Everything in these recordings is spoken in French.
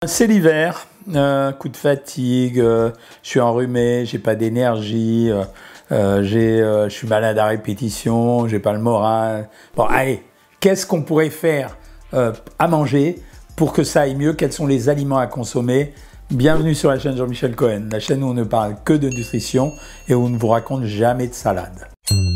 C'est l'hiver, coup de fatigue, je suis enrhumé, j'ai pas d'énergie, je suis malade à répétition, j'ai pas le moral. Bon, allez, qu'est-ce qu'on pourrait faire à manger pour que ça aille mieux? Quels sont les aliments à consommer? Bienvenue sur la chaîne Jean-Michel Cohen, la chaîne où on ne parle que de nutrition et où on ne vous raconte jamais de salade.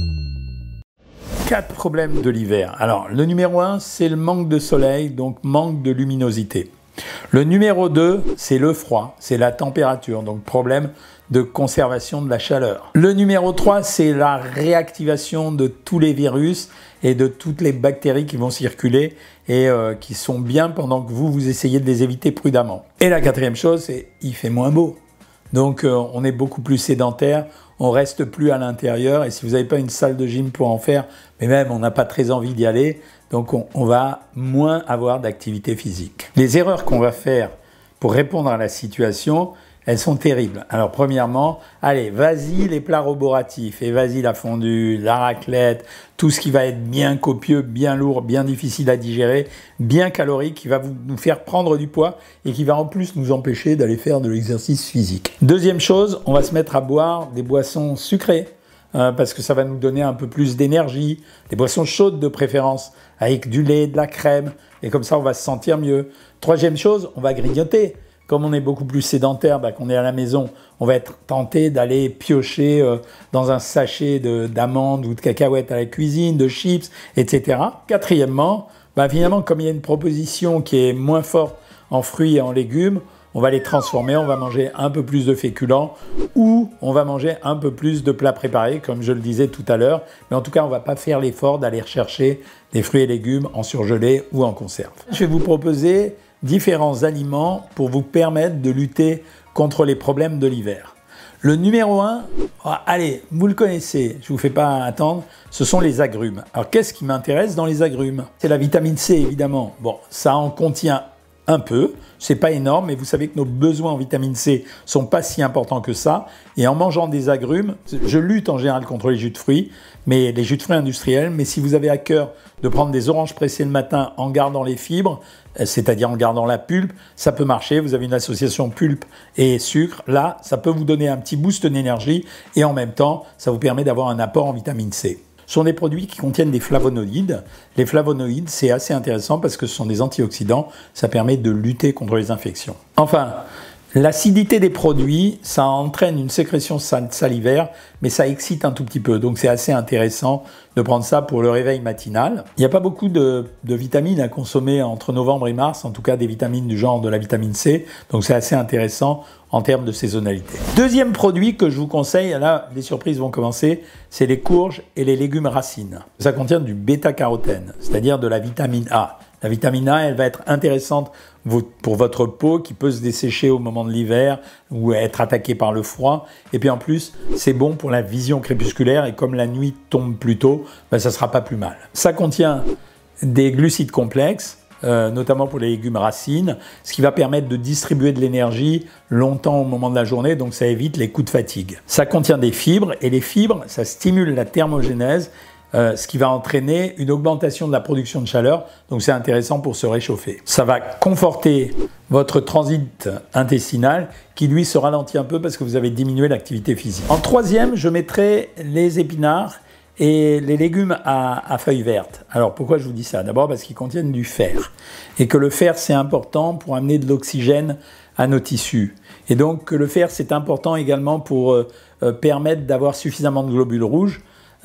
4 problèmes de l'hiver. Alors, le numéro 1, c'est le manque de soleil, donc manque de luminosité. Le numéro 2, c'est le froid, c'est la température, donc problème de conservation de la chaleur. Le numéro 3, c'est la réactivation de tous les virus et de toutes les bactéries qui vont circuler et qui sont bien pendant que vous essayez de les éviter prudemment. Et la 4e chose, c'est il fait moins beau. Donc on est beaucoup plus sédentaire, on reste plus à l'intérieur et si vous n'avez pas une salle de gym pour en faire, mais même on n'a pas très envie d'y aller, donc on va moins avoir d'activité physique. Les erreurs qu'on va faire pour répondre à la situation, elles sont terribles. Alors premièrement, allez, vas-y les plats roboratifs, et vas-y la fondue, la raclette, tout ce qui va être bien copieux, bien lourd, bien difficile à digérer, bien calorique, qui va nous faire prendre du poids et qui va en plus nous empêcher d'aller faire de l'exercice physique. Deuxième chose, on va se mettre à boire des boissons sucrées, parce que ça va nous donner un peu plus d'énergie, des boissons chaudes de préférence, avec du lait, de la crème, et comme ça on va se sentir mieux. Troisième chose, on va grignoter. Comme on est beaucoup plus sédentaire, qu'on est à la maison, on va être tenté d'aller piocher dans un sachet d'amandes ou de cacahuètes à la cuisine, de chips, etc. Quatrièmement, finalement, comme il y a une proposition qui est moins forte en fruits et en légumes, on va les transformer, on va manger un peu plus de féculents ou on va manger un peu plus de plats préparés, comme je le disais tout à l'heure. Mais en tout cas, on ne va pas faire l'effort d'aller rechercher des fruits et légumes en surgelé ou en conserve. Je vais vous proposer différents aliments pour vous permettre de lutter contre les problèmes de l'hiver. Le numéro 1, allez, vous le connaissez, je ne vous fais pas attendre, ce sont les agrumes. Alors qu'est-ce qui m'intéresse dans les agrumes? C'est la vitamine C évidemment. Bon, ça en contient un peu, c'est pas énorme, mais vous savez que nos besoins en vitamine C sont pas si importants que ça. Et en mangeant des agrumes, je lutte en général contre les jus de fruits, mais les jus de fruits industriels. Mais si vous avez à cœur de prendre des oranges pressées le matin en gardant les fibres, c'est-à-dire en gardant la pulpe, ça peut marcher. Vous avez une association pulpe et sucre. Là, ça peut vous donner un petit boost d'énergie et en même temps, ça vous permet d'avoir un apport en vitamine C. Ce sont des produits qui contiennent des flavonoïdes. Les flavonoïdes, c'est assez intéressant parce que ce sont des antioxydants. Ça permet de lutter contre les infections. Enfin, l'acidité des produits, ça entraîne une sécrétion salivaire, mais ça excite un tout petit peu. Donc c'est assez intéressant de prendre ça pour le réveil matinal. Il n'y a pas beaucoup de vitamines à consommer entre novembre et mars, en tout cas des vitamines du genre de la vitamine C. Donc c'est assez intéressant en termes de saisonnalité. Deuxième produit que je vous conseille, là les surprises vont commencer, c'est les courges et les légumes racines. Ça contient du bêta-carotène, c'est-à-dire de la vitamine A. La vitamine A, elle va être intéressante pour votre peau qui peut se dessécher au moment de l'hiver ou être attaquée par le froid. Et puis en plus, c'est bon pour la vision crépusculaire et comme la nuit tombe plus tôt, ça sera pas plus mal. Ça contient des glucides complexes, notamment pour les légumes racines, ce qui va permettre de distribuer de l'énergie longtemps au moment de la journée, donc ça évite les coups de fatigue. Ça contient des fibres et les fibres, ça stimule la thermogénèse, ce qui va entraîner une augmentation de la production de chaleur, donc c'est intéressant pour se réchauffer. Ça va conforter votre transit intestinal qui lui se ralentit un peu parce que vous avez diminué l'activité physique. En troisième, je mettrai les épinards et les légumes à feuilles vertes. Alors pourquoi je vous dis ça? D'abord parce qu'ils contiennent du fer et que le fer c'est important pour amener de l'oxygène à nos tissus. Et donc le fer c'est important également pour permettre d'avoir suffisamment de globules rouges.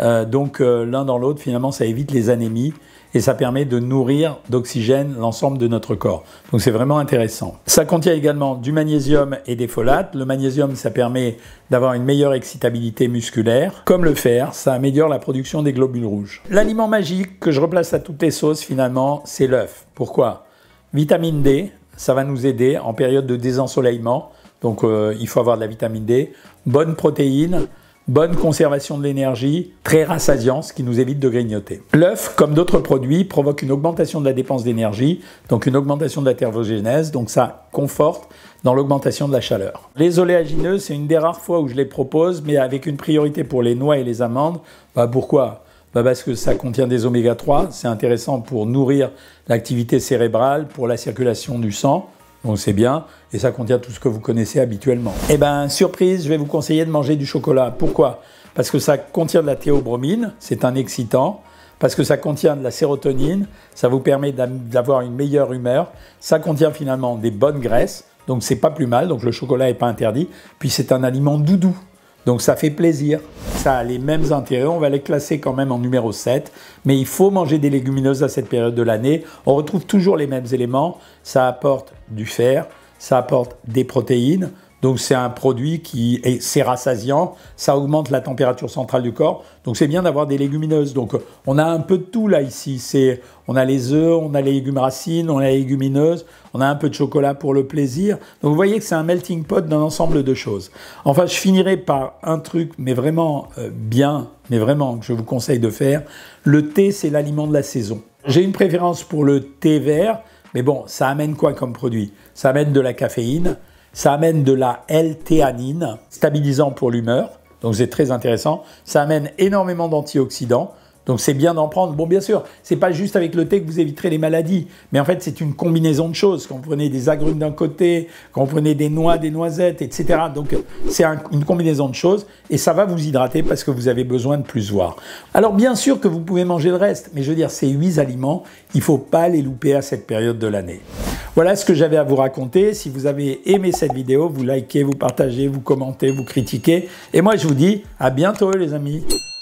L'un dans l'autre, finalement, ça évite les anémies et ça permet de nourrir d'oxygène l'ensemble de notre corps. Donc c'est vraiment intéressant. Ça contient également du magnésium et des folates. Le magnésium, ça permet d'avoir une meilleure excitabilité musculaire. Comme le fer, ça améliore la production des globules rouges. L'aliment magique que je replace à toutes les sauces, finalement, c'est l'œuf. Pourquoi? Vitamine D, ça va nous aider en période de désensoleillement. Donc il faut avoir de la vitamine D. Bonne protéine. Bonne conservation de l'énergie, très rassasiant, ce qui nous évite de grignoter. L'œuf, comme d'autres produits, provoque une augmentation de la dépense d'énergie, donc une augmentation de la thermogénèse, donc ça conforte dans l'augmentation de la chaleur. Les oléagineux, c'est une des rares fois où je les propose, mais avec une priorité pour les noix et les amandes. Pourquoi? Parce que ça contient des oméga 3, c'est intéressant pour nourrir l'activité cérébrale, pour la circulation du sang. donc c'est bien, et ça contient tout ce que vous connaissez habituellement. Eh ben, surprise, je vais vous conseiller de manger du chocolat. Pourquoi? Parce que ça contient de la théobromine, c'est un excitant, parce que ça contient de la sérotonine, ça vous permet d'avoir une meilleure humeur, ça contient finalement des bonnes graisses, donc c'est pas plus mal, donc le chocolat n'est pas interdit, puis c'est un aliment doudou, donc ça fait plaisir. Ça a les mêmes intérêts, on va les classer quand même en numéro 7, mais il faut manger des légumineuses à cette période de l'année. On retrouve toujours les mêmes éléments, ça apporte du fer, ça apporte des protéines, donc c'est un produit qui est rassasiant, ça augmente la température centrale du corps, donc c'est bien d'avoir des légumineuses. Donc on a un peu de tout là ici, on a les œufs, on a les légumes racines, on a les légumineuses, on a un peu de chocolat pour le plaisir. Donc vous voyez que c'est un melting pot d'un ensemble de choses. Enfin, je finirai par un truc, mais vraiment bien, mais vraiment que je vous conseille de faire. Le thé, c'est l'aliment de la saison. J'ai une préférence pour le thé vert, mais bon, ça amène quoi comme produit? Ça amène de la caféine, ça amène de la L-théanine, stabilisant pour l'humeur, donc c'est très intéressant. Ça amène énormément d'antioxydants, donc c'est bien d'en prendre. Bon, bien sûr, c'est pas juste avec le thé que vous éviterez les maladies, mais en fait, c'est une combinaison de choses. Quand vous prenez des agrumes d'un côté, quand vous prenez des noix, des noisettes, etc. Donc, c'est une combinaison de choses et ça va vous hydrater parce que vous avez besoin de plus voir. Alors, bien sûr que vous pouvez manger le reste, mais je veux dire, ces 8 aliments, il faut pas les louper à cette période de l'année. Voilà ce que j'avais à vous raconter. Si vous avez aimé cette vidéo, vous likez, vous partagez, vous commentez, vous critiquez. Et moi, je vous dis à bientôt, les amis.